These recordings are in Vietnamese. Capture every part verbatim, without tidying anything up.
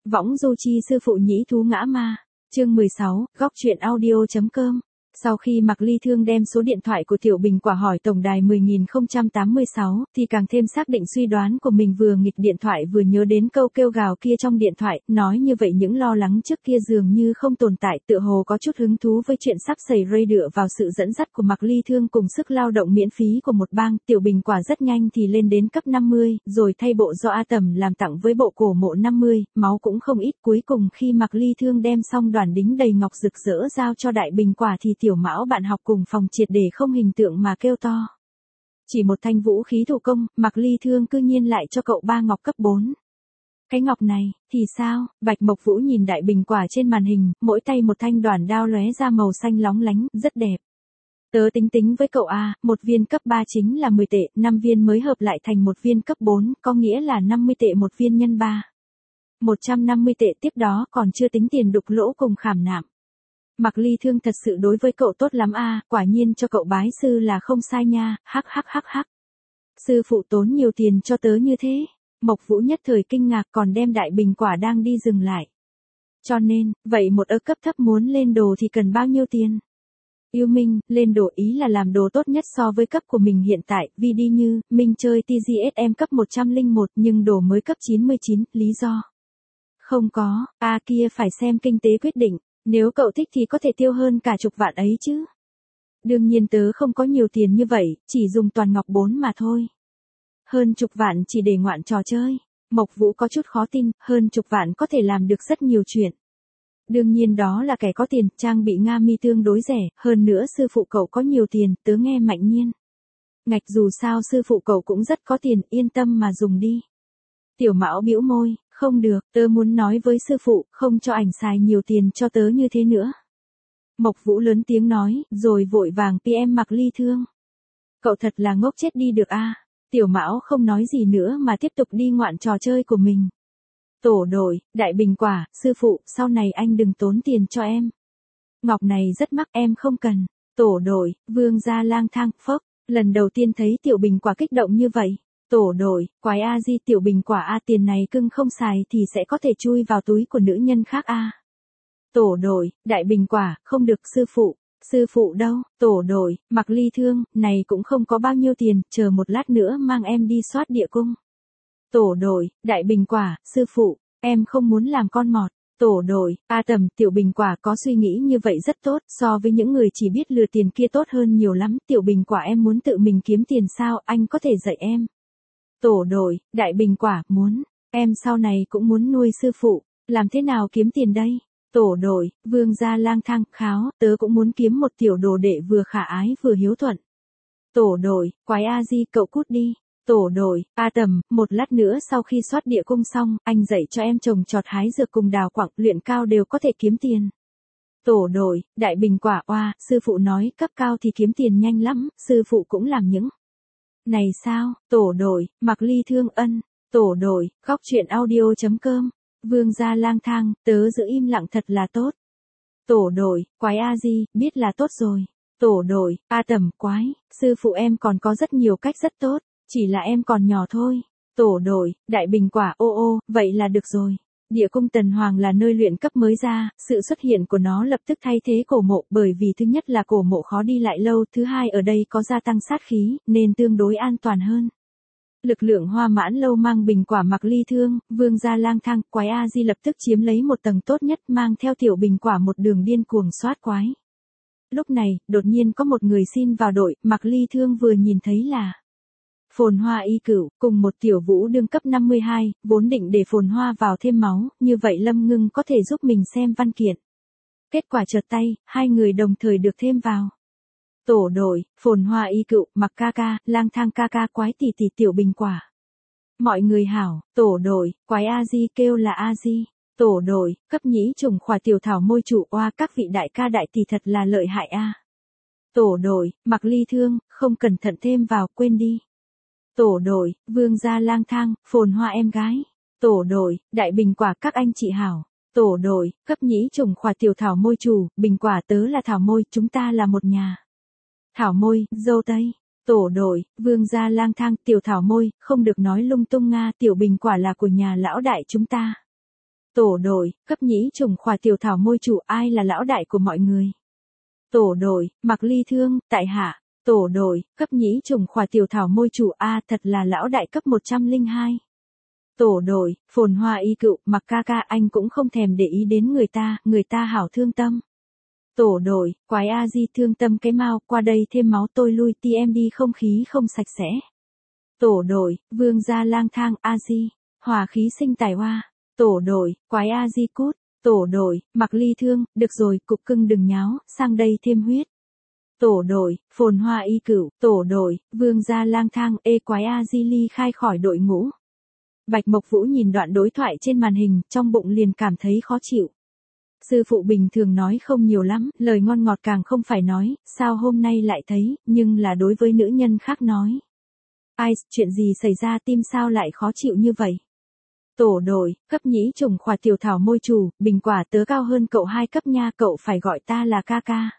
Võng du chi sư phụ nhĩ thú ngã ma. Chương mười sáu, góc truyện audio.com. Sau khi Mạc Ly Thương đem số điện thoại của Tiểu Bình Quả hỏi tổng đài mười nghìn không trăm tám mươi sáu, thì càng thêm xác định suy đoán của mình, vừa nghịch điện thoại vừa nhớ đến câu kêu gào kia trong điện thoại, nói như vậy những lo lắng trước kia dường như không tồn tại, tựa hồ có chút hứng thú với chuyện sắp xảy ra dựa vào sự dẫn dắt của Mạc Ly Thương cùng sức lao động miễn phí của một bang, Tiểu Bình Quả rất nhanh thì lên đến cấp năm mươi, rồi thay bộ do A Tầm làm tặng với bộ cổ mộ năm mươi, máu cũng không ít. Cuối cùng khi Mạc Ly Thương đem xong đoàn đính đầy ngọc rực rỡ giao cho Đại Bình Quả thì Tiểu Mão bạn học cùng phòng triệt để không hình tượng mà kêu to. Chỉ một thanh vũ khí thủ công, Mạc Ly Thương cư nhiên lại cho cậu ba ngọc cấp bốn. Cái ngọc này, thì sao? Bạch Mộc Vũ nhìn Đại Bình Quả trên màn hình, mỗi tay một thanh đoản đao lóe ra màu xanh lóng lánh, rất đẹp. Tớ tính tính với cậu A, một viên cấp ba chính là mười tệ, năm viên mới hợp lại thành một viên cấp bốn, có nghĩa là năm mươi tệ một viên nhân ba. một trăm năm mươi tệ, tiếp đó còn chưa tính tiền đục lỗ cùng khảm nạm. Mạc Ly Thương thật sự đối với cậu tốt lắm a, quả nhiên cho cậu bái sư là không sai nha, hắc hắc hắc hắc. Sư phụ tốn nhiều tiền cho tớ như thế. Mộc Vũ nhất thời kinh ngạc, còn đem Đại Bình Quả đang đi dừng lại. Cho nên, vậy một ơ cấp thấp muốn lên đồ thì cần bao nhiêu tiền? Yêu Minh, lên đồ ý là làm đồ tốt nhất so với cấp của mình hiện tại, vì đi như, Minh chơi tê giê ét em cấp một trăm lẻ một nhưng đồ mới cấp chín mươi chín, lý do? Không có, a à kia phải xem kinh tế quyết định. Nếu cậu thích thì có thể tiêu hơn cả chục vạn ấy chứ. Đương nhiên tớ không có nhiều tiền như vậy, chỉ dùng toàn ngọc bốn mà thôi. Hơn chục vạn chỉ để ngoạn trò chơi. Mộc Vũ có chút khó tin, hơn chục vạn có thể làm được rất nhiều chuyện. Đương nhiên đó là kẻ có tiền, trang bị Nga Mi tương đối rẻ, hơn nữa sư phụ cậu có nhiều tiền, tớ nghe Mạnh Nhiên. Ngạch dù sao sư phụ cậu cũng rất có tiền, yên tâm mà dùng đi. Tiểu Mão bĩu môi. Không được, tớ muốn nói với sư phụ, không cho ảnh xài nhiều tiền cho tớ như thế nữa. Mộc Vũ lớn tiếng nói, rồi vội vàng pê em Mạc Ly Thương. Cậu thật là ngốc chết đi được a. Tiểu Mão không nói gì nữa mà tiếp tục đi ngoạn trò chơi của mình. Tổ đội, Đại Bình Quả, sư phụ, sau này anh đừng tốn tiền cho em. Ngọc này rất mắc, em không cần. Tổ đội, Vương gia lang thang, phốc, lần đầu tiên thấy Tiểu Bình Quả kích động như vậy. Tổ đội, quái a di Tiểu Bình Quả a, tiền này cưng không xài thì sẽ có thể chui vào túi của nữ nhân khác a. Tổ đội, Đại Bình Quả, không được sư phụ, sư phụ đâu? Tổ đội, Mạc Ly Thương, này cũng không có bao nhiêu tiền, chờ một lát nữa mang em đi soát địa cung. Tổ đội, Đại Bình Quả, sư phụ, em không muốn làm con mọt. Tổ đội, A Tầm, Tiểu Bình Quả có suy nghĩ như vậy rất tốt, so với những người chỉ biết lừa tiền kia tốt hơn nhiều lắm. Tiểu Bình Quả em muốn tự mình kiếm tiền sao, anh có thể dạy em. Tổ đội, Đại Bình Quả, muốn, em sau này cũng muốn nuôi sư phụ, làm thế nào kiếm tiền đây? Tổ đội, Vương gia lang thang, kháo, tớ cũng muốn kiếm một tiểu đồ đệ vừa khả ái vừa hiếu thuận. Tổ đội, quái a di cậu cút đi. Tổ đội, A Tầm, một lát nữa sau khi soát địa cung xong, anh dạy cho em trồng trọt hái dược cùng đào quặng, luyện cao đều có thể kiếm tiền. Tổ đội, Đại Bình Quả, oa, sư phụ nói cấp cao thì kiếm tiền nhanh lắm, sư phụ cũng làm những này sao? Tổ đội, Mạc Ly Thương ân. Tổ đội, góc truyện audio.com. Vương gia lang thang, tớ giữ im lặng thật là tốt. Tổ đội, quái a di, biết là tốt rồi. Tổ đội, A Tầm, quái, sư phụ em còn có rất nhiều cách rất tốt, chỉ là em còn nhỏ thôi. Tổ đội, Đại Bình Quả, ô ô, vậy là được rồi. Địa cung Tần Hoàng là nơi luyện cấp mới ra, sự xuất hiện của nó lập tức thay thế cổ mộ, bởi vì thứ nhất là cổ mộ khó đi lại lâu, thứ hai ở đây có gia tăng sát khí, nên tương đối an toàn hơn. Lực lượng Hoa Mãn Lâu mang Bình Quả Mạc Ly Thương, Vương gia lang thang, quái a di lập tức chiếm lấy một tầng tốt nhất, mang theo Tiểu Bình Quả một đường điên cuồng soát quái. Lúc này, đột nhiên có một người xin vào đội, Mạc Ly Thương vừa nhìn thấy là Phồn Hoa Y Cửu, cùng một Tiểu Vũ đương cấp năm mươi hai, vốn định để Phồn Hoa vào thêm máu, như vậy Lâm Ngưng có thể giúp mình xem văn kiện. Kết quả chợt tay, hai người đồng thời được thêm vào. Tổ đội, Phồn Hoa Y Cửu, Mặc ca ca, lang thang ca ca, quái tỷ tỷ Tiểu Bình Quả. Mọi người hảo, tổ đội, quái a di kêu là a di. Tổ đội, cấp nhĩ trùng khỏa Tiểu Thảo môi chủ, oa, các vị đại ca đại tỷ thật là lợi hại a. Tổ đội, Mạc Ly Thương, không cẩn thận thêm vào, quên đi. Tổ đội, Vương gia lang thang, Phồn Hoa em gái. Tổ đội, Đại Bình Quả, các anh chị hảo. Tổ đội, cấp nhĩ trùng khỏa Tiểu Thảo môi chủ, Bình Quả tớ là Thảo môi, chúng ta là một nhà. Thảo môi, dâu tây. Tổ đội, Vương gia lang thang, Tiểu Thảo môi, không được nói lung tung nga, Tiểu Bình Quả là của nhà lão đại chúng ta. Tổ đội, cấp nhĩ trùng khỏa tiểu thảo môi chủ, ai là lão đại của mọi người? Tổ đội, Mạc Ly Thương, tại hạ. Tổ đội, cấp nhĩ trùng khỏa tiểu thảo môi chủ, a thật là lão đại cấp một trăm lẻ hai. Tổ đội, Phồn Hoa Y Cựu, Mạc ca ca, anh cũng không thèm để ý đến người ta, người ta hảo thương tâm. Tổ đội, Quái A Di thương tâm cái mau, qua đây thêm máu tôi lui ti em đi không khí không sạch sẽ. Tổ đội, Vương gia lang thang, A Di, hòa khí sinh tài hoa. Tổ đội, Quái A Di cút. Tổ đội, Mạc Ly Thương, được rồi, cục cưng đừng nháo, sang đây thêm huyết. Tổ đội, Phồn Hoa Y Cựu, tổ đội, Vương gia lang thang, ê Quái A Di ly khai khỏi đội ngũ. Bạch Mộc Vũ nhìn đoạn đối thoại trên màn hình, trong bụng liền cảm thấy khó chịu. Sư phụ bình thường nói không nhiều lắm, lời ngon ngọt càng không phải nói, sao hôm nay lại thấy, nhưng là đối với nữ nhân khác nói. Ai, chuyện gì xảy ra tim sao lại khó chịu như vậy? Tổ đội, cấp nhĩ trùng khỏa tiểu thảo môi chủ, bình quả tớ cao hơn cậu hai cấp nha, cậu phải gọi ta là ca ca.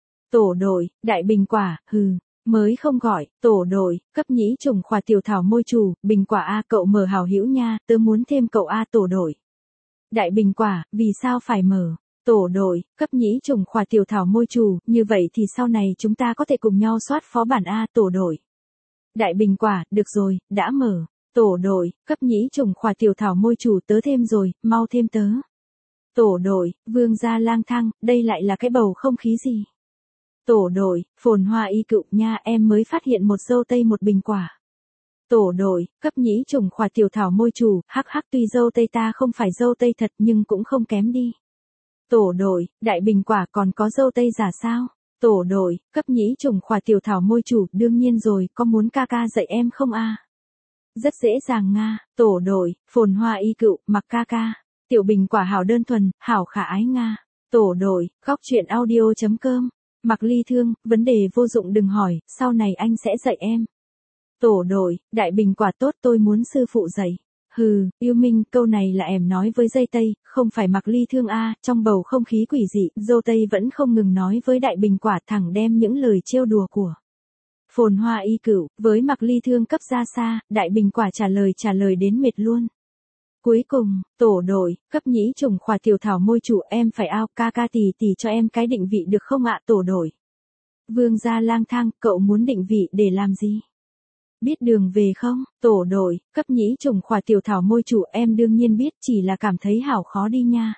Tổ đội, đại bình quả, hừ, mới không gọi. Tổ đội, cấp nhĩ trùng khỏa tiểu thảo môi chủ, bình quả a, cậu mở hảo hữu nha, tớ muốn thêm cậu a. Tổ đội, đại bình quả, vì sao phải mở? Tổ đội, cấp nhĩ trùng khỏa tiểu thảo môi chủ, như vậy thì sau này chúng ta có thể cùng nhau soát phó bản a. Tổ đội, đại bình quả, được rồi, đã mở. Tổ đội, cấp nhĩ trùng khỏa tiểu thảo môi chủ, tớ thêm rồi, mau thêm tớ. Tổ đội, Vương gia lang thang, đây lại là cái bầu không khí gì? Tổ đội, Phồn Hoa Y Cựu, nha, em mới phát hiện một dâu tây một bình quả. Tổ đội, cấp nhĩ trùng khỏa tiểu thảo môi chủ, hắc hắc, tuy dâu tây ta không phải dâu tây thật nhưng cũng không kém đi. Tổ đội, đại bình quả, còn có dâu tây giả sao? Tổ đội, cấp nhĩ trùng khỏa tiểu thảo môi chủ, đương nhiên rồi, có muốn ca ca dạy em không a? Rất dễ dàng nga. Tổ đội, Phồn Hoa Y Cựu, Mặc ca ca. Tiểu bình quả hảo đơn thuần, hảo khả ái nga. Tổ đội, góc truyện audio.com. Mạc Ly Thương, vấn đề vô dụng đừng hỏi, sau này anh sẽ dạy em. Tổ đội, đại bình quả tốt, tôi muốn sư phụ dạy. Hừ, yêu minh, câu này là em nói với dây tây, không phải Mạc Ly Thương a. Trong bầu không khí quỷ dị, dâu tây vẫn không ngừng nói với đại bình quả, thẳng đem những lời trêu đùa của Phồn Hoa Y Cựu với Mạc Ly Thương cấp ra xa, đại bình quả trả lời trả lời đến mệt luôn. Cuối cùng, tổ đội, cấp nhĩ trùng khỏa tiểu thảo môi chủ, em phải ao, ca ca tỷ tỷ cho em cái định vị được không ạ? Tổ đội, Vương gia lang thang, cậu muốn định vị để làm gì? Biết đường về không? Tổ đội, cấp nhĩ trùng khỏa tiểu thảo môi chủ, em đương nhiên biết, chỉ là cảm thấy hảo khó đi nha.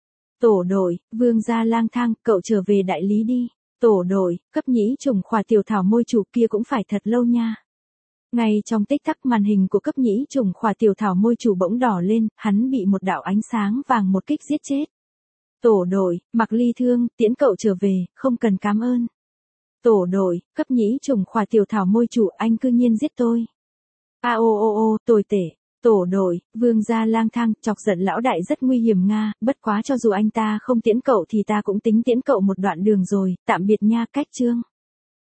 Tổ đội, Vương gia lang thang, cậu trở về đại lý đi. Tổ đội, cấp nhĩ trùng khỏa tiểu thảo môi chủ, kia cũng phải thật lâu nha. Ngay trong tích tắc, màn hình của cấp nhĩ trùng khỏa tiểu thảo môi chủ bỗng đỏ lên, hắn bị một đạo ánh sáng vàng một kích giết chết. Tổ đội, Mạc Ly Thương, tiễn cậu trở về, không cần cảm ơn. Tổ đội, cấp nhĩ trùng khỏa tiểu thảo môi chủ, anh cư nhiên giết tôi. A ô ô ô, tồi tệ. Tổ đội, Vương gia lang thang, chọc giận lão đại rất nguy hiểm nga, bất quá cho dù anh ta không tiễn cậu thì ta cũng tính tiễn cậu một đoạn đường rồi, tạm biệt nha, cách chương.